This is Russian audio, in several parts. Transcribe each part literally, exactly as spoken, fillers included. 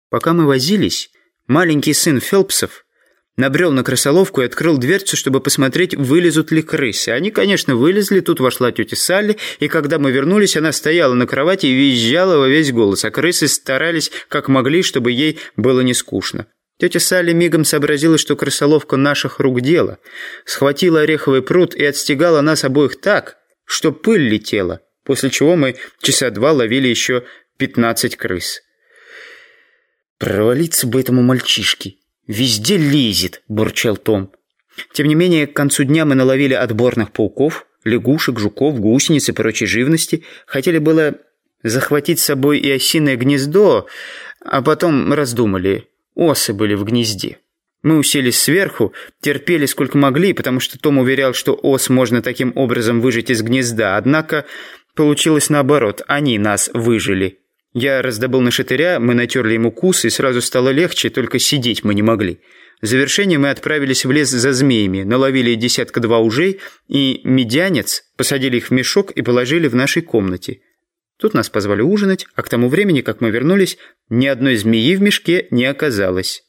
Пока мы возились, маленький сын Фелпсов набрел на крысоловку и открыл дверцу, чтобы посмотреть, вылезут ли крысы. Они, конечно, вылезли, тут вошла тетя Салли, и когда мы вернулись, она стояла на кровати и визжала во весь голос, а крысы старались как могли, чтобы ей было не скучно. Тетя Салли мигом сообразила, что крысоловка наших рук дело, схватила ореховый прут и отстегала нас обоих так, что пыль летела, после чего мы часа два ловили еще пятнадцать крыс. «Провалиться бы этому мальчишке! Везде лезет!» – бурчал Том. Тем не менее, к концу дня мы наловили отборных пауков, лягушек, жуков, гусениц и прочей живности. Хотели было захватить с собой и осиное гнездо, а потом раздумали. Осы были в гнезде. Мы уселись сверху, терпели сколько могли, потому что Том уверял, что ос можно таким образом выжать из гнезда. Однако получилось наоборот, они нас выжили. Я раздобыл нашатыря, мы натерли ему кус, и сразу стало легче, только сидеть мы не могли. В завершение мы отправились в лес за змеями, наловили десятка-два ужей, и медянец посадили их в мешок и положили в нашей комнате. Тут нас позвали ужинать, а к тому времени, как мы вернулись, ни одной змеи в мешке не оказалось.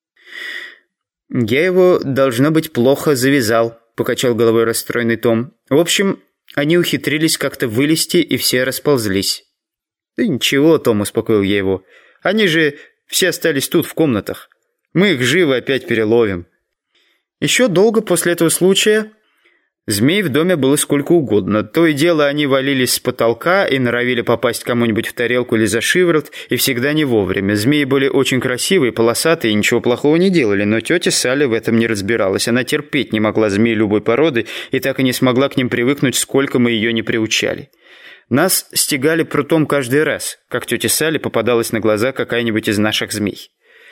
«Я его, должно быть, плохо завязал», — покачал головой расстроенный Том. «В общем, они ухитрились как-то вылезти, и все расползлись». «Да ничего, Том», — успокоил я его. «Они же все остались тут, в комнатах. Мы их живо опять переловим». Еще долго после этого случая змей в доме было сколько угодно. То и дело они валились с потолка и норовили попасть кому-нибудь в тарелку или за шиворот, и всегда не вовремя. Змеи были очень красивые, полосатые и ничего плохого не делали, но тетя Салли в этом не разбиралась. Она терпеть не могла змей любой породы и так и не смогла к ним привыкнуть, сколько мы ее не приучали. Нас стегали прутом каждый раз, как тете Салли попадалась на глаза какая-нибудь из наших змей.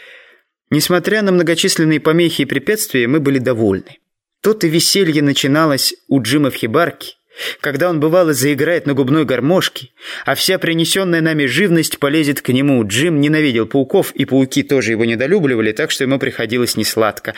Несмотря на многочисленные помехи и препятствия, мы были довольны. То-то веселье начиналось у Джима в хибарке, когда он, бывало, заиграет на губной гармошке, а вся принесенная нами живность полезет к нему. Джим ненавидел пауков, и пауки тоже его недолюбливали, так что ему приходилось несладко.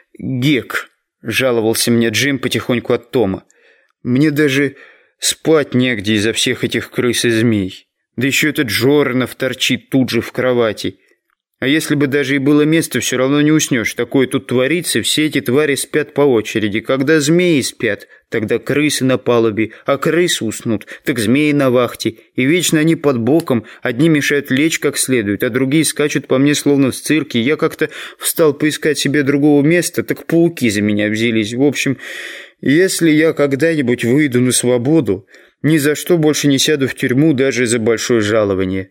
«Гек», — жаловался мне Джим потихоньку от Тома, — «мне даже спать негде из-за всех этих крыс и змей. Да еще этот Джорнов торчит тут же в кровати. А если бы даже и было место, все равно не уснешь. Такое тут творится, все эти твари спят по очереди. Когда змеи спят, тогда крысы на палубе, а крысы уснут, так змеи на вахте. И вечно они под боком, одни мешают лечь как следует, а другие скачут по мне словно в цирке. Я как-то встал поискать себе другого места, так пауки за меня взялись. В общем, если я когда-нибудь выйду на свободу, ни за что больше не сяду в тюрьму даже за большое жалование».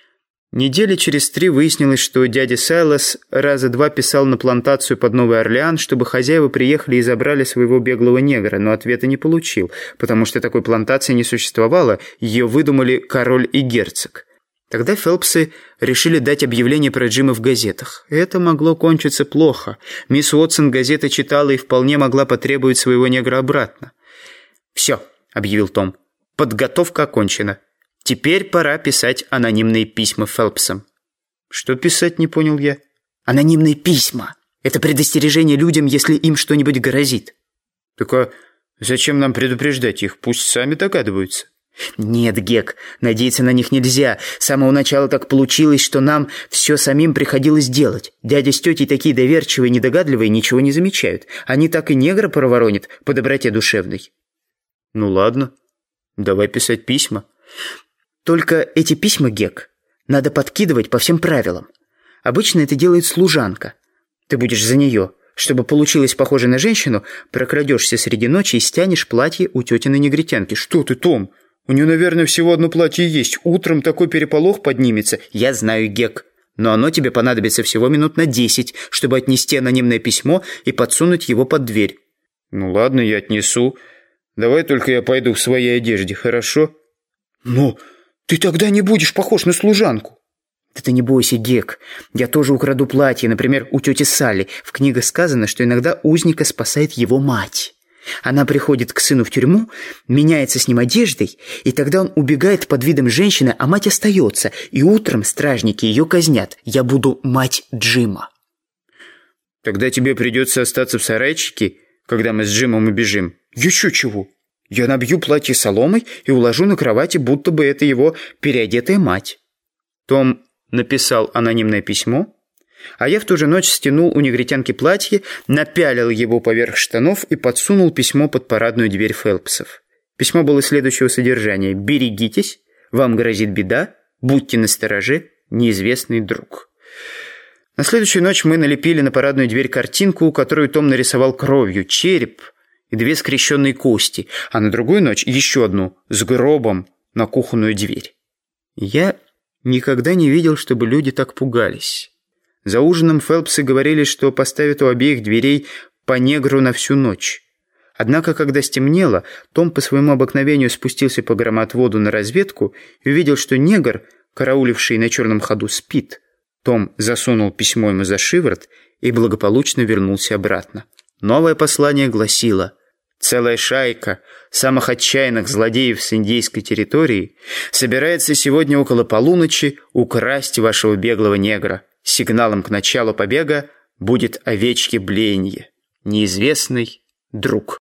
Недели через три выяснилось, что дядя Сайлас раза два писал на плантацию под Новый Орлеан, чтобы хозяева приехали и забрали своего беглого негра, но ответа не получил, потому что такой плантации не существовало, ее выдумали король и герцог. Тогда Фелпсы решили дать объявление про Джима в газетах. Это могло кончиться плохо. Мисс Уотсон газеты читала и вполне могла потребовать своего негра обратно. «Все», — объявил Том, — «подготовка окончена. Теперь пора писать анонимные письма Фелпсам». «Что писать?» — не понял я. «Анонимные письма. Это предостережение людям, если им что-нибудь грозит». «Так а зачем нам предупреждать их? Пусть сами догадываются». «Нет, Гек, надеяться на них нельзя. С самого начала так получилось, что нам все самим приходилось делать. Дядя с тетей такие доверчивые, недогадливые, ничего не замечают. Они так и негра проворонят по доброте душевной». «Ну ладно, давай писать письма». «Только эти письма, Гек, надо подкидывать по всем правилам. Обычно это делает служанка. Ты будешь за нее. Чтобы получилось похоже на женщину, прокрадешься среди ночи и стянешь платье у тетиной негритянки». «Что ты, Том? У нее, наверное, всего одно платье есть. Утром такой переполох поднимется». «Я знаю, Гек, но оно тебе понадобится всего минут на десять, чтобы отнести анонимное письмо и подсунуть его под дверь». «Ну ладно, я отнесу. Давай только я пойду в своей одежде, хорошо?» «Но ты тогда не будешь похож на служанку». «Да ты не бойся, Гек. Я тоже украду платье, например, у тети Салли. В книгах сказано, что иногда узника спасает его мать. Она приходит к сыну в тюрьму, меняется с ним одеждой, и тогда он убегает под видом женщины, а мать остается, и утром стражники ее казнят. Я буду мать Джима». «Тогда тебе придется остаться в сарайчике, когда мы с Джимом убежим». «Еще чего? Я набью платье соломой и уложу на кровати, будто бы это его переодетая мать». Том написал анонимное письмо, а я в ту же ночь стянул у негритянки платье, напялил его поверх штанов и подсунул письмо под парадную дверь Фелпсов. Письмо было следующего содержания: «Берегитесь, вам грозит беда, будьте настороже, неизвестный друг». На следующую ночь мы налепили на парадную дверь картинку, которую Том нарисовал кровью, череп и две скрещенные кости, а на другую ночь еще одну с гробом на кухонную дверь. Я никогда не видел, чтобы люди так пугались. За ужином Фелпсы говорили, что поставят у обеих дверей по негру на всю ночь. Однако, когда стемнело, Том по своему обыкновению спустился по громоотводу на разведку и увидел, что негр, карауливший на черном ходу, спит. Том засунул письмо ему за шиворот и благополучно вернулся обратно. Новое послание гласило: «Целая шайка самых отчаянных злодеев с индейской территории собирается сегодня около полуночи украсть вашего беглого негра. Сигналом к началу побега будет овечье блеяние. Неизвестный друг».